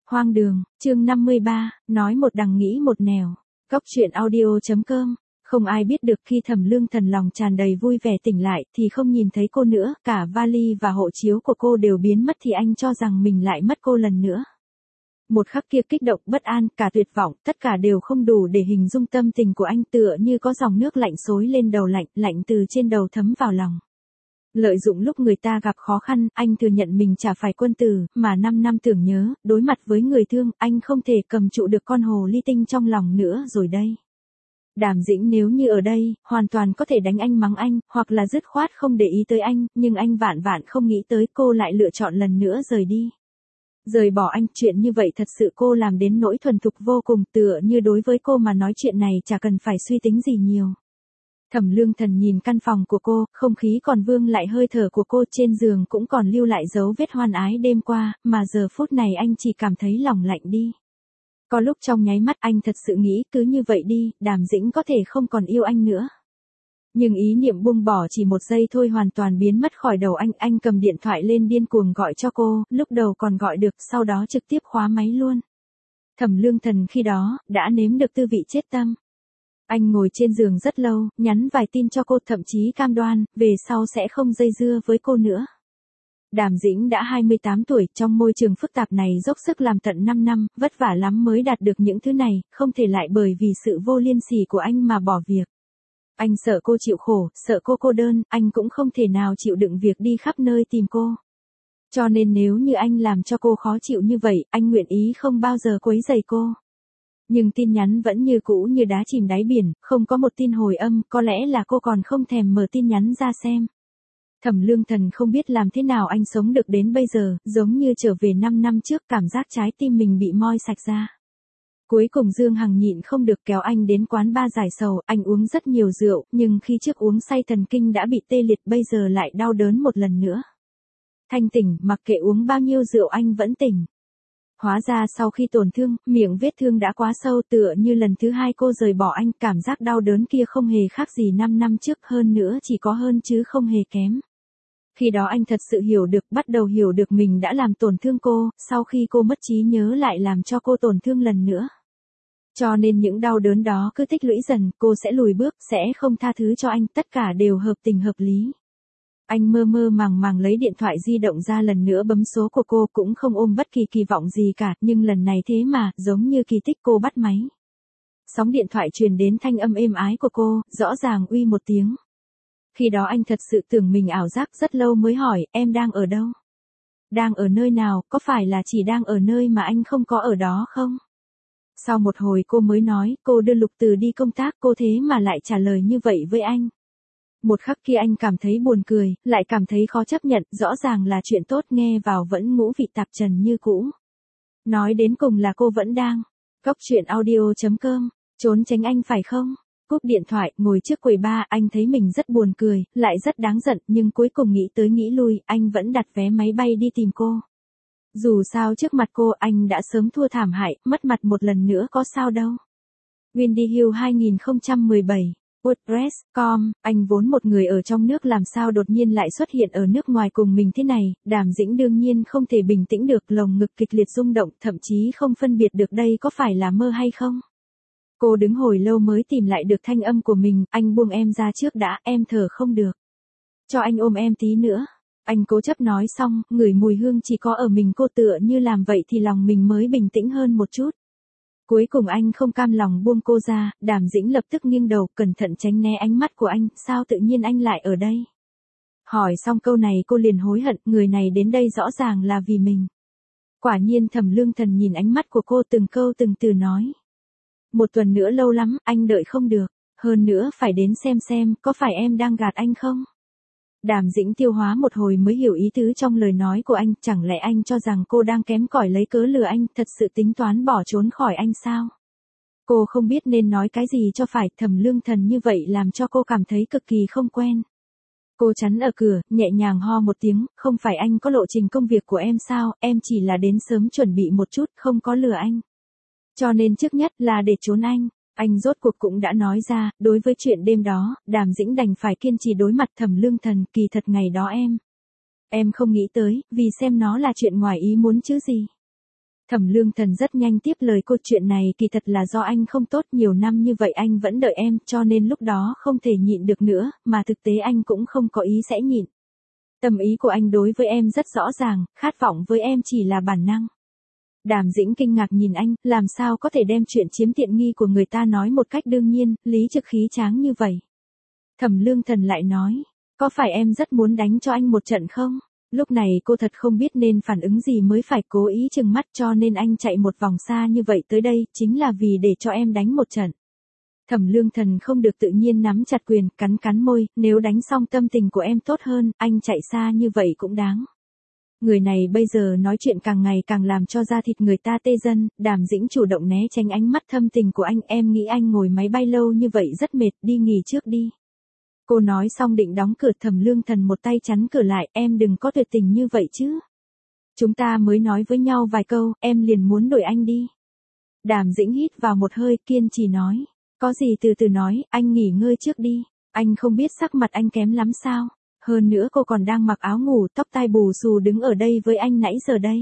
Hoang đường, chương 53, nói một đằng nghĩ một nẻo. Cóc truyện audio.com. Không ai biết được khi Thẩm Lương Thần lòng tràn đầy vui vẻ tỉnh lại thì không nhìn thấy cô nữa, cả vali và hộ chiếu của cô đều biến mất thì anh cho rằng mình lại mất cô lần nữa. Một khắc kia kích động, bất an, cả tuyệt vọng, tất cả đều không đủ để hình dung tâm tình của anh, tựa như có dòng nước lạnh xối lên đầu, lạnh từ trên đầu thấm vào lòng. Lợi dụng lúc người ta gặp khó khăn, anh thừa nhận mình chả phải quân tử, mà 5 năm tưởng nhớ, đối mặt với người thương, anh không thể cầm trụ được con hồ ly tinh trong lòng nữa rồi đây. Đàm Dĩnh nếu như ở đây, hoàn toàn có thể đánh anh, mắng anh, hoặc là dứt khoát không để ý tới anh, nhưng anh vạn vạn không nghĩ tới cô lại lựa chọn lần nữa rời đi. Rời bỏ anh, chuyện như vậy thật sự cô làm đến nỗi thuần thục vô cùng, tựa như đối với cô mà nói chuyện này chả cần phải suy tính gì nhiều. Thẩm Lương Thần nhìn căn phòng của cô, không khí còn vương lại hơi thở của cô, trên giường cũng còn lưu lại dấu vết hoan ái đêm qua, mà giờ phút này anh chỉ cảm thấy lòng lạnh đi. Có lúc trong nháy mắt anh thật sự nghĩ cứ như vậy đi, Đàm Dĩnh có thể không còn yêu anh nữa. Nhưng ý niệm buông bỏ chỉ một giây thôi hoàn toàn biến mất khỏi đầu anh cầm điện thoại lên điên cuồng gọi cho cô, lúc đầu còn gọi được, sau đó trực tiếp khóa máy luôn. Thẩm Lương Thần khi đó, đã nếm được tư vị chết tâm. Anh ngồi trên giường rất lâu, nhắn vài tin cho cô, thậm chí cam đoan, về sau sẽ không dây dưa với cô nữa. Đàm Dĩnh đã 28 tuổi, trong môi trường phức tạp này dốc sức làm tận 5 năm, vất vả lắm mới đạt được những thứ này, không thể lại bởi vì sự vô liêm sỉ của anh mà bỏ việc. Anh sợ cô chịu khổ, sợ cô cô đơn, anh cũng không thể nào chịu đựng việc đi khắp nơi tìm cô. Cho nên nếu như anh làm cho cô khó chịu như vậy, anh nguyện ý không bao giờ quấy rầy cô. Nhưng tin nhắn vẫn như cũ như đá chìm đáy biển, không có một tin hồi âm, có lẽ là cô còn không thèm mở tin nhắn ra xem. Thẩm Lương Thần không biết làm thế nào anh sống được đến bây giờ, giống như trở về 5 năm trước, cảm giác trái tim mình bị moi sạch ra. Cuối cùng Dương Hằng nhịn không được kéo anh đến quán bar giải sầu, anh uống rất nhiều rượu, nhưng khi trước uống say thần kinh đã bị tê liệt, bây giờ lại đau đớn một lần nữa. Thanh tỉnh, mặc kệ uống bao nhiêu rượu anh vẫn tỉnh. Hóa ra sau khi tổn thương, miệng vết thương đã quá sâu, tựa như lần thứ hai cô rời bỏ anh, cảm giác đau đớn kia không hề khác gì 5 năm trước, hơn nữa chỉ có hơn chứ không hề kém. Khi đó anh thật sự hiểu được, bắt đầu hiểu được mình đã làm tổn thương cô, sau khi cô mất trí nhớ lại làm cho cô tổn thương lần nữa. Cho nên những đau đớn đó cứ tích lũy dần, cô sẽ lùi bước, sẽ không tha thứ cho anh, tất cả đều hợp tình hợp lý. Anh mơ mơ màng màng lấy điện thoại di động ra lần nữa bấm số của cô, cũng không ôm bất kỳ kỳ vọng gì cả, nhưng lần này thế mà, giống như kỳ tích, cô bắt máy. Sóng điện thoại truyền đến thanh âm êm ái của cô, rõ ràng uy một tiếng. Khi đó anh thật sự tưởng mình ảo giác, rất lâu mới hỏi, em đang ở đâu? Đang ở nơi nào, có phải là chỉ đang ở nơi mà anh không có ở đó không? Sau một hồi cô mới nói, cô đưa Lục Từ đi công tác, cô thế mà lại trả lời như vậy với anh. Một khắc kia anh cảm thấy buồn cười, lại cảm thấy khó chấp nhận, rõ ràng là chuyện tốt, nghe vào vẫn ngũ vị tạp trần như cũ. Nói đến cùng là cô vẫn đang. Cóc truyện audio.com, trốn tránh anh phải không? Cúp điện thoại, ngồi trước quầy bar, anh thấy mình rất buồn cười, lại rất đáng giận, nhưng cuối cùng nghĩ tới nghĩ lui, anh vẫn đặt vé máy bay đi tìm cô. Dù sao trước mặt cô anh đã sớm thua thảm hại, mất mặt một lần nữa có sao đâu. Windy Hill 2017, WordPress.com, anh vốn một người ở trong nước làm sao đột nhiên lại xuất hiện ở nước ngoài cùng mình thế này, Đàm Dĩnh đương nhiên không thể bình tĩnh được, lồng ngực kịch liệt rung động, thậm chí không phân biệt được đây có phải là mơ hay không. Cô đứng hồi lâu mới tìm lại được thanh âm của mình, anh buông em ra trước đã, em thở không được. Cho anh ôm em tí nữa. Anh cố chấp nói xong, ngửi mùi hương chỉ có ở mình cô, tựa như làm vậy thì lòng mình mới bình tĩnh hơn một chút. Cuối cùng anh không cam lòng buông cô ra, Đàm Dĩnh lập tức nghiêng đầu, cẩn thận tránh né ánh mắt của anh, sao tự nhiên anh lại ở đây? Hỏi xong câu này cô liền hối hận, người này đến đây rõ ràng là vì mình. Quả nhiên Thẩm Lương Thần nhìn ánh mắt của cô, từng câu từng từ nói. 1 tuần nữa lâu lắm, anh đợi không được, hơn nữa phải đến xem, có phải em đang gạt anh không? Đàm Dĩnh tiêu hóa một hồi mới hiểu ý tứ trong lời nói của anh, chẳng lẽ anh cho rằng cô đang kém cỏi lấy cớ lừa anh, thật sự tính toán bỏ trốn khỏi anh sao? Cô không biết nên nói cái gì cho phải, Thẩm Lương Thần như vậy làm cho cô cảm thấy cực kỳ không quen. Cô chắn ở cửa, nhẹ nhàng ho một tiếng, không phải anh có lộ trình công việc của em sao, em chỉ là đến sớm chuẩn bị một chút, không có lừa anh. Cho nên trước nhất là để trốn anh. Anh rốt cuộc cũng đã nói ra, đối với chuyện đêm đó, Đàm Dĩnh đành phải kiên trì đối mặt Thẩm Lương Thần, kỳ thật ngày đó em không nghĩ tới, vì xem nó là chuyện ngoài ý muốn chứ gì. Thẩm Lương Thần rất nhanh tiếp lời cô, chuyện này kỳ thật là do anh không tốt, nhiều năm như vậy anh vẫn đợi em, cho nên lúc đó không thể nhịn được nữa, mà thực tế anh cũng không có ý sẽ nhịn. Tâm ý của anh đối với em rất rõ ràng, khát vọng với em chỉ là bản năng. Đàm Dĩnh kinh ngạc nhìn anh, làm sao có thể đem chuyện chiếm tiện nghi của người ta nói một cách đương nhiên, lý trực khí tráng như vậy. Thẩm Lương Thần lại nói, có phải em rất muốn đánh cho anh một trận không? Lúc này cô thật không biết nên phản ứng gì mới phải, cố ý trừng mắt, cho nên anh chạy một vòng xa như vậy tới đây, chính là vì để cho em đánh một trận. Thẩm Lương Thần không được tự nhiên nắm chặt quyền, cắn cắn môi, nếu đánh xong tâm tình của em tốt hơn, anh chạy xa như vậy cũng đáng. Người này bây giờ nói chuyện càng ngày càng làm cho da thịt người ta tê dần. Đàm Dĩnh chủ động né tránh ánh mắt thâm tình của anh, em nghĩ anh ngồi máy bay lâu như vậy rất mệt, đi nghỉ trước đi. Cô nói xong định đóng cửa, Thẩm Lương Thần một tay chắn cửa lại, em đừng có tuyệt tình như vậy chứ. Chúng ta mới nói với nhau vài câu, em liền muốn đuổi anh đi. Đàm Dĩnh hít vào một hơi, kiên trì nói, có gì từ từ nói, anh nghỉ ngơi trước đi, anh không biết sắc mặt anh kém lắm sao. Hơn nữa cô còn đang mặc áo ngủ, tóc tai bù xù đứng ở đây với anh nãy giờ đây.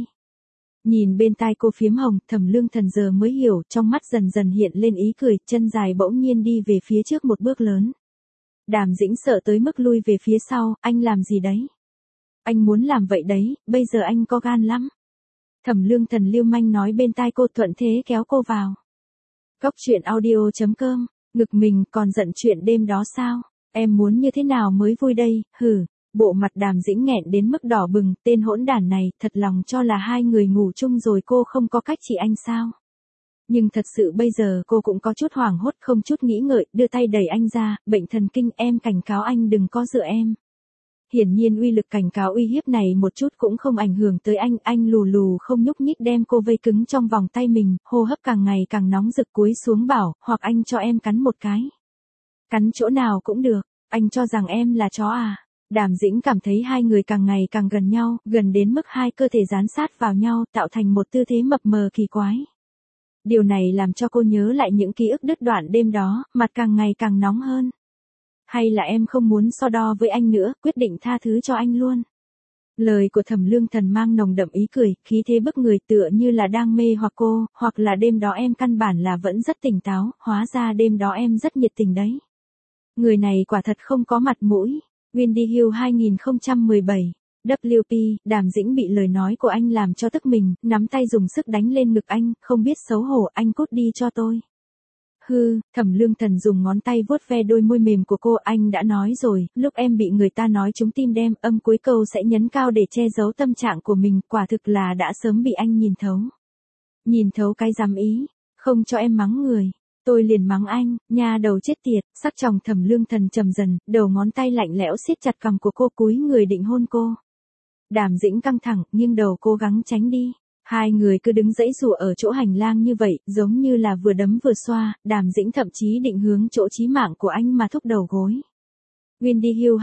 Nhìn bên tai cô phiếm hồng, Thẩm Lương Thần giờ mới hiểu, trong mắt dần dần hiện lên ý cười, chân dài bỗng nhiên đi về phía trước một bước lớn. Đàm Dĩnh sợ tới mức lui về phía sau, anh làm gì đấy? Anh muốn làm vậy đấy, bây giờ anh có gan lắm. Thẩm Lương Thần lưu manh nói bên tai cô, thuận thế kéo cô vào. Cốc truyện audio.com, ngực mình còn giận chuyện đêm đó sao? Em muốn như thế nào mới vui đây, hừ. Bộ mặt Đàm Dĩnh nghẹn đến mức đỏ bừng, tên hỗn đản này, thật lòng cho là hai người ngủ chung rồi cô không có cách trị anh sao? Nhưng thật sự bây giờ cô cũng có chút hoảng hốt, không chút nghĩ ngợi, đưa tay đẩy anh ra, bệnh thần kinh, em cảnh cáo anh đừng có dựa em. Hiển nhiên uy lực cảnh cáo uy hiếp này một chút cũng không ảnh hưởng tới anh lù lù không nhúc nhích đem cô vây cứng trong vòng tay mình, hô hấp càng ngày càng nóng rực, cúi xuống bảo, hoặc anh cho em cắn một cái. Cắn chỗ nào cũng được, anh cho rằng em là chó à? Đàm Dĩnh cảm thấy hai người càng ngày càng gần nhau, gần đến mức hai cơ thể dán sát vào nhau, tạo thành một tư thế mập mờ kỳ quái. Điều này làm cho cô nhớ lại những ký ức đứt đoạn đêm đó, mặt càng ngày càng nóng hơn. Hay là em không muốn so đo với anh nữa, quyết định tha thứ cho anh luôn. Lời của Thẩm Lương Thần mang nồng đậm ý cười, khí thế bức người, tựa như là đang mê hoặc cô, hoặc là đêm đó em căn bản là vẫn rất tỉnh táo, hóa ra đêm đó em rất nhiệt tình đấy. Người này quả thật không có mặt mũi. Windy Hill 2017 WP, Đàm Dĩnh bị lời nói của anh làm cho tức mình, nắm tay dùng sức đánh lên ngực anh, không biết xấu hổ, anh cút đi cho tôi. Hư, Thẩm Lương Thần dùng ngón tay vuốt ve đôi môi mềm của cô, anh đã nói rồi, lúc em bị người ta nói trúng tim đen, âm cuối câu sẽ nhấn cao để che giấu tâm trạng của mình, quả thực là đã sớm bị anh nhìn thấu. Nhìn thấu cái dám ý, không cho em mắng người. Tôi liền mắng anh, nha đầu chết tiệt, sắc tròng Thẩm Lương Thần trầm dần, đầu ngón tay lạnh lẽo siết chặt cằm của cô, cúi người định hôn cô. Đàm Dĩnh căng thẳng, nghiêng đầu cố gắng tránh đi. Hai người cứ đứng giãy giụa ở chỗ hành lang như vậy, giống như là vừa đấm vừa xoa, Đàm Dĩnh thậm chí định hướng chỗ chí mạng của anh mà thúc đầu gối. Windy Hill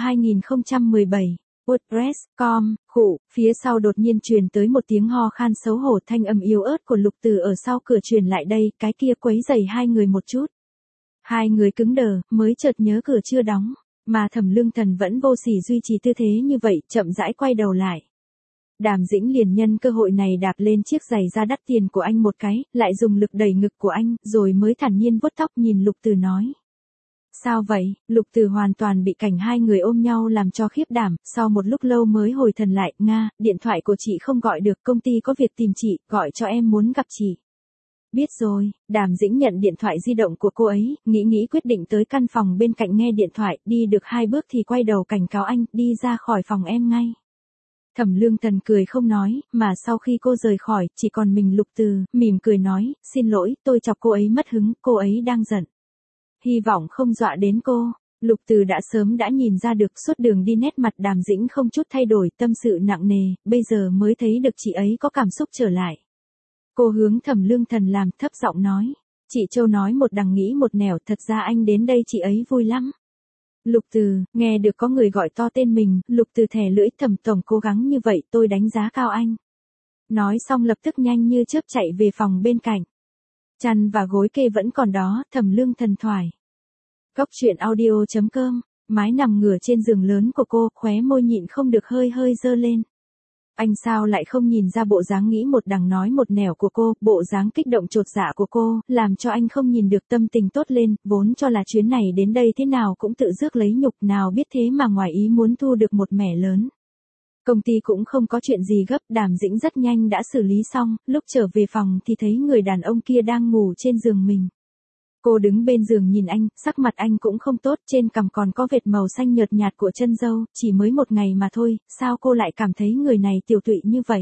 2017 WordPress.com, khụ, phía sau đột nhiên truyền tới một tiếng ho khan xấu hổ, thanh âm yếu ớt của Lục Từ ở sau cửa truyền lại đây, cái kia quấy rầy hai người một chút. Hai người cứng đờ, mới chợt nhớ cửa chưa đóng, mà Thẩm Lương Thần vẫn vô sỉ duy trì tư thế như vậy, chậm rãi quay đầu lại. Đàm Dĩnh liền nhân cơ hội này đạp lên chiếc giày da đắt tiền của anh một cái, lại dùng lực đẩy ngực của anh, rồi mới thản nhiên vuốt tóc nhìn Lục Từ nói. Sao vậy? Lục Từ hoàn toàn bị cảnh hai người ôm nhau làm cho khiếp đảm, sau một lúc lâu mới hồi thần lại, Nga, điện thoại của chị không gọi được, công ty có việc tìm chị, gọi cho em muốn gặp chị. Biết rồi, Đàm Dĩnh nhận điện thoại di động của cô ấy, nghĩ quyết định tới căn phòng bên cạnh nghe điện thoại, đi được 2 bước thì quay đầu cảnh cáo anh, đi ra khỏi phòng em ngay. Thẩm Lương Thần cười không nói, mà sau khi cô rời khỏi, chỉ còn mình Lục Từ, mỉm cười nói, xin lỗi, tôi chọc cô ấy mất hứng, cô ấy đang giận. Hy vọng không dọa đến cô. Lục Từ đã sớm đã nhìn ra được, suốt đường đi nét mặt Đàm Dĩnh không chút thay đổi, tâm sự nặng nề, bây giờ mới thấy được chị ấy có cảm xúc trở lại. Cô hướng Thẩm Lương Thần làm, thấp giọng nói. Chị Châu nói một đằng nghĩ một nẻo, thật ra anh đến đây chị ấy vui lắm. Lục Từ, nghe được có người gọi to tên mình, Lục Từ thè lưỡi, Thẩm tổng cố gắng như vậy, tôi đánh giá cao anh. Nói xong lập tức nhanh như chớp chạy về phòng bên cạnh. Chăn và gối kê vẫn còn đó, Thẩm Lương Thần thoải. Cốc truyện audio.com, mái nằm ngửa trên giường lớn của cô, khóe môi nhịn không được hơi hơi dơ lên. Anh sao lại không nhìn ra bộ dáng nghĩ một đằng nói một nẻo của cô, bộ dáng kích động chột dạ của cô, làm cho anh không nhìn được tâm tình tốt lên, vốn cho là chuyến này đến đây thế nào cũng tự rước lấy nhục, nào biết thế mà ngoài ý muốn thu được một mẻ lớn. Công ty cũng không có chuyện gì gấp, Đàm Dĩnh rất nhanh đã xử lý xong, lúc trở về phòng thì thấy người đàn ông kia đang ngủ trên giường mình. Cô đứng bên giường nhìn anh, sắc mặt anh cũng không tốt, trên cằm còn có vệt màu xanh nhợt nhạt của chân râu, chỉ mới một ngày mà thôi, sao cô lại cảm thấy người này tiều tụy như vậy?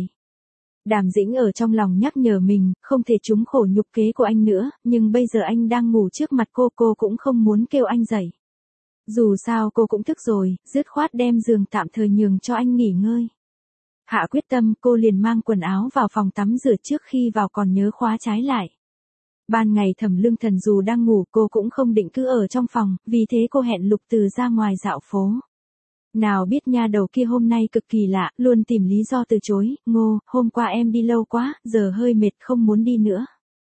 Đàm Dĩnh ở trong lòng nhắc nhở mình, không thể trúng khổ nhục kế của anh nữa, nhưng bây giờ anh đang ngủ trước mặt cô cũng không muốn kêu anh dậy. Dù sao cô cũng thức rồi, dứt khoát đem giường tạm thời nhường cho anh nghỉ ngơi. Hạ quyết tâm, cô liền mang quần áo vào phòng tắm rửa, trước khi vào còn nhớ khóa trái lại. Ban ngày Thẩm Lương Thần dù đang ngủ cô cũng không định cứ ở trong phòng, vì thế cô hẹn Lục Từ ra ngoài dạo phố. Nào biết nha đầu kia hôm nay cực kỳ lạ, luôn tìm lý do từ chối, Ngô, hôm qua em đi lâu quá, giờ hơi mệt không muốn đi nữa.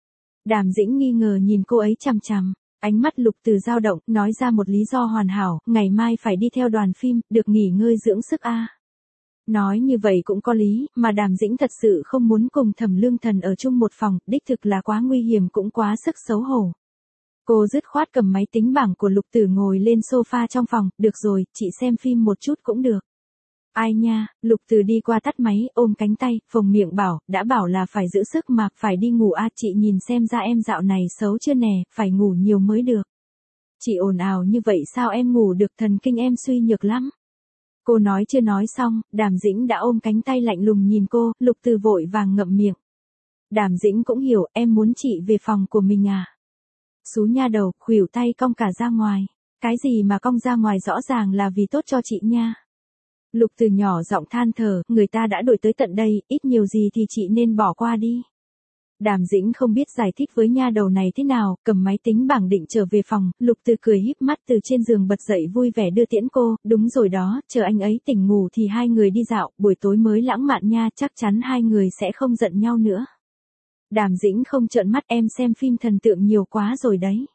Đàm Dĩnh nghi ngờ nhìn cô ấy chằm chằm, ánh mắt Lục Từ dao động, nói ra một lý do hoàn hảo, ngày mai phải đi theo đoàn phim, được nghỉ ngơi dưỡng sức a. Nói như vậy cũng có lý, mà Đàm Dĩnh thật sự không muốn cùng Thẩm Lương Thần ở chung một phòng, đích thực là quá nguy hiểm cũng quá sức xấu hổ. Cô dứt khoát cầm máy tính bảng của Lục Tử ngồi lên sofa trong phòng, được rồi, chị xem phim một chút cũng được. Ai nha, Lục Tử đi qua tắt máy, ôm cánh tay, phồng miệng bảo, đã bảo là phải giữ sức mà, phải đi ngủ a, chị nhìn xem ra em dạo này xấu chưa nè, phải ngủ nhiều mới được. Chị ồn ào như vậy sao em ngủ được, thần kinh em suy nhược lắm. Cô nói chưa nói xong, Đàm Dĩnh đã ôm cánh tay lạnh lùng nhìn cô, Lục Từ vội vàng ngậm miệng. Đàm Dĩnh cũng hiểu, em muốn chị về phòng của mình à? Xú nha đầu, khuỷu tay cong cả ra ngoài. Cái gì mà cong ra ngoài, rõ ràng là vì tốt cho chị nha. Lục Từ nhỏ giọng than thở, người ta đã đuổi tới tận đây, ít nhiều gì thì chị nên bỏ qua đi. Đàm Dĩnh không biết giải thích với nha đầu này thế nào, cầm máy tính bảng định trở về phòng, Lục Từ cười híp mắt từ trên giường bật dậy vui vẻ đưa tiễn cô, đúng rồi đó, chờ anh ấy tỉnh ngủ thì hai người đi dạo, buổi tối mới lãng mạn nha, chắc chắn hai người sẽ không giận nhau nữa. Đàm Dĩnh không trợn mắt, em xem phim thần tượng nhiều quá rồi đấy.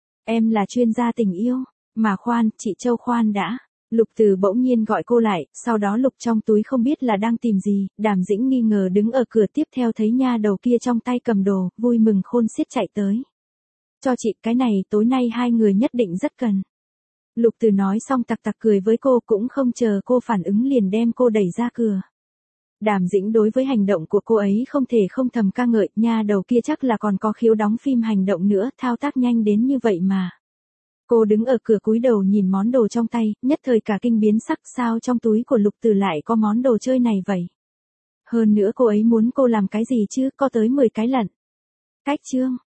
Em là chuyên gia tình yêu, mà khoan, chị Châu khoan đã. Lục Từ bỗng nhiên gọi cô lại, sau đó lục trong túi không biết là đang tìm gì, Đàm Dĩnh nghi ngờ đứng ở cửa tiếp theo thấy nha đầu kia trong tay cầm đồ, vui mừng khôn xiết chạy tới. Cho chị, cái này tối nay hai người nhất định rất cần. Lục Từ nói xong tặc tặc cười với cô, cũng không chờ cô phản ứng liền đem cô đẩy ra cửa. Đàm Dĩnh đối với hành động của cô ấy không thể không thầm ca ngợi, nha đầu kia chắc là còn có khiếu đóng phim hành động nữa, thao tác nhanh đến như vậy mà. Cô đứng ở cửa cúi đầu nhìn món đồ trong tay, nhất thời cả kinh biến sắc, sao trong túi của Lục Từ lại có món đồ chơi này vậy? Hơn nữa cô ấy muốn cô làm cái gì chứ, có tới 10 cái lận. Cách chương.